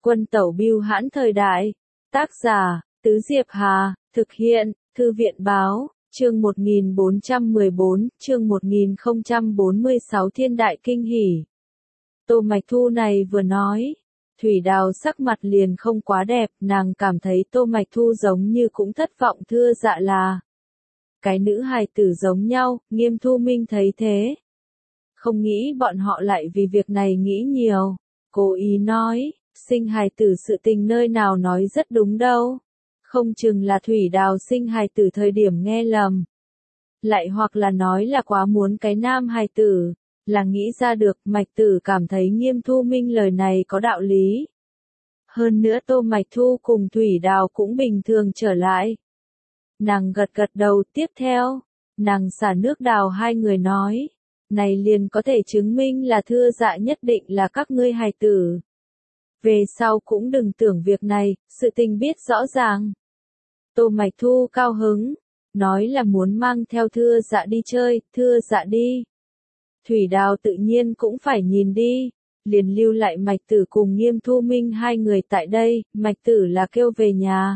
Quân tẩu bưu hãn thời đại. Tác giả, Tứ Diệp Hà, thực hiện, Thư viện báo, chương 1414, chương 1046 Thiên đại kinh hỉ. Tô Mạch Thu này vừa nói, Thủy Đào sắc mặt liền không quá đẹp, nàng cảm thấy Tô Mạch Thu giống như cũng thất vọng thưa dạ là cái nữ hài tử giống nhau. Nghiêm Thu Minh thấy thế, không nghĩ bọn họ lại vì việc này nghĩ nhiều, cố ý nói, sinh hài tử sự tình nơi nào nói rất đúng đâu, không chừng là Thủy Đào sinh hài tử thời điểm nghe lầm, lại hoặc là nói là quá muốn cái nam hài tử, là nghĩ ra được. Mạch Tử cảm thấy Nghiêm Thu Minh lời này có đạo lý. Hơn nữa Tô Mạch Thu cùng Thủy Đào cũng bình thường trở lại. Nàng gật gật đầu, tiếp theo, nàng xả nước đào hai người nói, này liền có thể chứng minh là thưa dạ nhất định là các ngươi hài tử. Về sau cũng đừng tưởng việc này, sự tình biết rõ ràng. Tô Mạch Thu cao hứng, nói là muốn mang theo thưa dạ đi chơi, thưa dạ đi. Thủy Đào tự nhiên cũng phải nhìn đi, liền lưu lại Mạch Tử cùng Nghiêm Thu Minh hai người tại đây. Mạch Tử là kêu về nhà.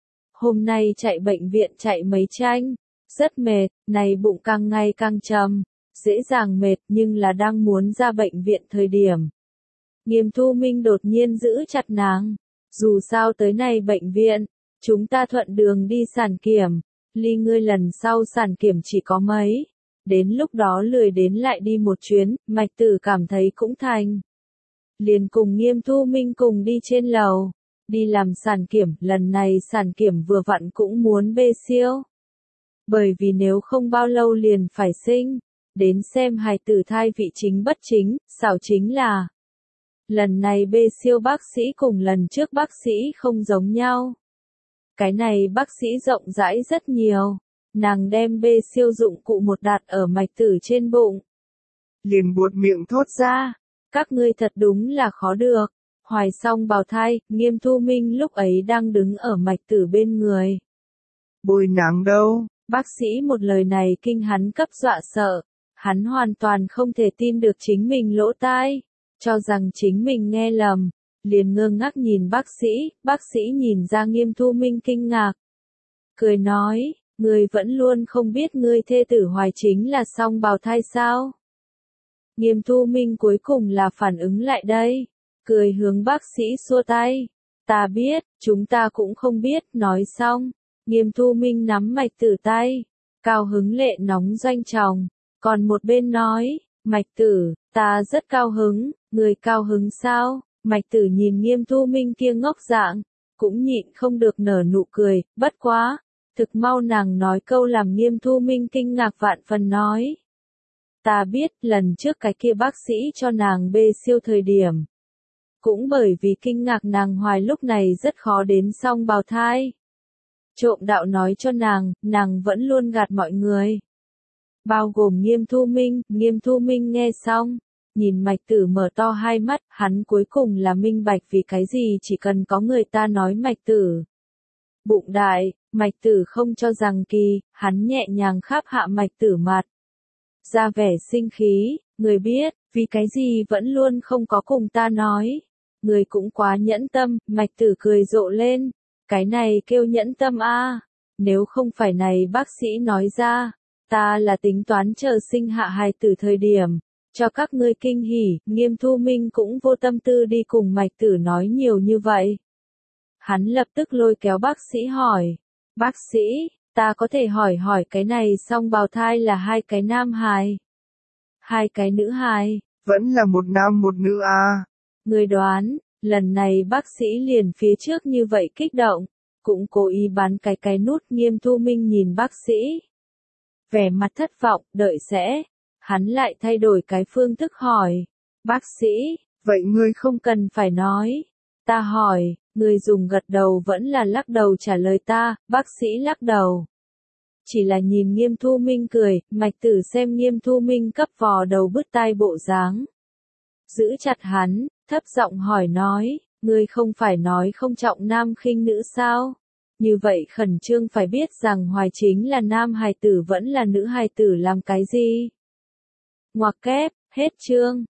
Hôm nay chạy bệnh viện chạy mấy tranh, rất mệt, này bụng càng ngày càng trầm, dễ dàng mệt, nhưng là đang muốn ra bệnh viện thời điểm. Nghiêm Thu Minh đột nhiên giữ chặt nàng, dù sao tới này bệnh viện, chúng ta thuận đường đi sản kiểm, ly ngươi lần sau sản kiểm chỉ có mấy, đến lúc đó lười đến lại đi một chuyến. Mạch Tử cảm thấy cũng thành. Liền cùng Nghiêm Thu Minh cùng đi trên lầu, đi làm sản kiểm. Lần này sản kiểm vừa vặn cũng muốn bê siêu, bởi vì nếu không bao lâu liền phải sinh, đến xem hài tử thai vị chính bất chính, xảo chính là lần này bê siêu bác sĩ cùng lần trước bác sĩ không giống nhau. Cái này bác sĩ rộng rãi rất nhiều, nàng đem bê siêu dụng cụ một đặt ở Mạch Tử trên bụng, liền buột miệng thốt ra, các ngươi thật đúng là khó được. Hoài xong bào thai, Nghiêm Thu Minh lúc ấy đang đứng ở Mạch Tử bên người. Bồi nàng đâu? Bác sĩ một lời này kinh hắn cấp dọa sợ, hắn hoàn toàn không thể tin được chính mình lỗ tai, cho rằng chính mình nghe lầm, liền ngơ ngác nhìn bác sĩ nhìn ra Nghiêm Thu Minh kinh ngạc. Cười nói, ngươi vẫn luôn không biết ngươi thê tử Hoài chính là song bào thai sao? Nghiêm Thu Minh cuối cùng là phản ứng lại đây, cười hướng bác sĩ xua tay, ta biết, chúng ta cũng không biết. Nói xong, Nghiêm Thu Minh nắm Mạch Tử tay, cao hứng lệ nóng doanh tròng, còn một bên nói, Mạch Tử, ta rất cao hứng, người cao hứng sao? Mạch Tử nhìn Nghiêm Thu Minh kia ngốc dạng, cũng nhịn không được nở nụ cười, bất quá, thực mau nàng nói câu làm Nghiêm Thu Minh kinh ngạc vạn phần nói. Ta biết, lần trước cái kia bác sĩ cho nàng bê siêu thời điểm, cũng bởi vì kinh ngạc nàng Hoài lúc này rất khó đến song bào thai. Trộm đạo nói cho nàng vẫn luôn gạt mọi người, bao gồm Nghiêm Thu Minh. Nghiêm Thu Minh nghe xong, nhìn Mạch Tử mở to hai mắt, hắn cuối cùng là minh bạch vì cái gì chỉ cần có người ta nói Mạch Tử bụng đại, Mạch Tử không cho rằng kỳ, hắn nhẹ nhàng kháp hạ Mạch Tử mặt, ra vẻ sinh khí, người biết, vì cái gì vẫn luôn không có cùng ta nói, người cũng quá nhẫn tâm. Mạch Tử cười rộ lên, cái này kêu nhẫn tâm a, nếu không phải này bác sĩ nói ra, ta là tính toán chờ sinh hạ hài tử thời điểm, cho các ngươi kinh hỉ. Nghiêm Thu Minh cũng vô tâm tư đi cùng Mạch Tử nói nhiều như vậy. Hắn lập tức lôi kéo bác sĩ hỏi, bác sĩ, ta có thể hỏi cái này song bào thai là hai cái nam hài, hai cái nữ hài? Vẫn là một nam một nữ à? Người đoán, lần này bác sĩ liền phía trước như vậy kích động, cũng cố ý bắn cái nút. Nghiêm Thu Minh nhìn bác sĩ, vẻ mặt thất vọng, đợi sẽ, hắn lại thay đổi cái phương thức hỏi, bác sĩ, vậy ngươi không cần phải nói, ta hỏi, người dùng gật đầu vẫn là lắc đầu trả lời ta. Bác sĩ lắc đầu, chỉ là nhìn Nghiêm Thu Minh cười. Mạch Tử xem Nghiêm Thu Minh cấp vò đầu bứt tai bộ dáng, giữ chặt hắn, thấp giọng hỏi nói, ngươi không phải nói không trọng nam khinh nữ sao? Như vậy khẩn trương phải biết rằng Hoài chính là nam hài tử vẫn là nữ hài tử làm cái gì? Ngoặc kép, hết chương.